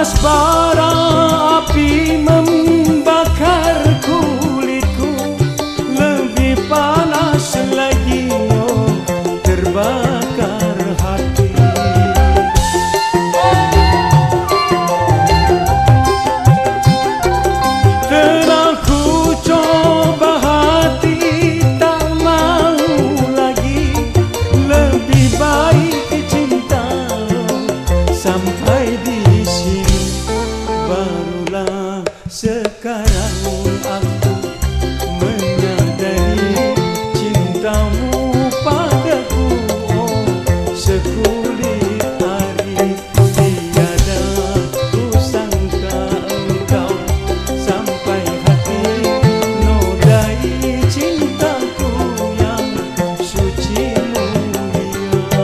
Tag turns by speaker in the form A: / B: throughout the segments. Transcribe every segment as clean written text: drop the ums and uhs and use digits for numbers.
A: Panas bara api membakar kulitku, lebih panas lagi oh terbakar hati. Telah ku coba hati tak mau lagi, lebih baik cinta sampai di sini. Barulah sekarang aku menyadari cintamu padaku oh sekulit hari. Tiada ku sangka engkau sampai hati nodai cintaku yang suci mulia.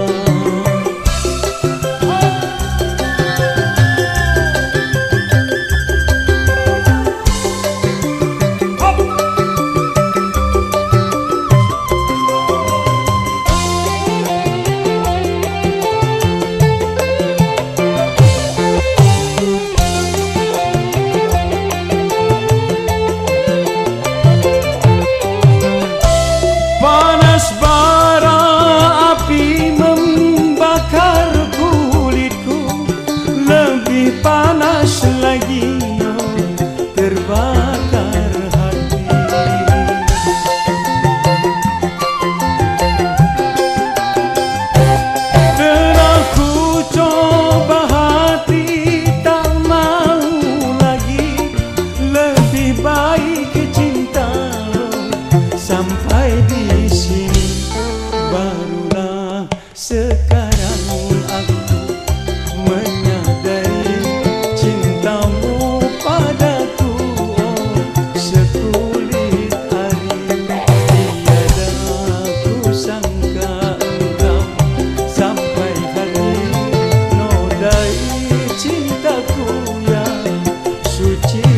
A: Panas bara api membakar kulitku, lebih panas lagi oh terbakar hati. Telah ku coba hati tak mau lagi, lebih baik cinta sampai di sini. Barulah sekarang aku menyadari cintamu padaku oh sekulit hari. Tiada ku sangka engkau sampai hari nodai cintaku yang suci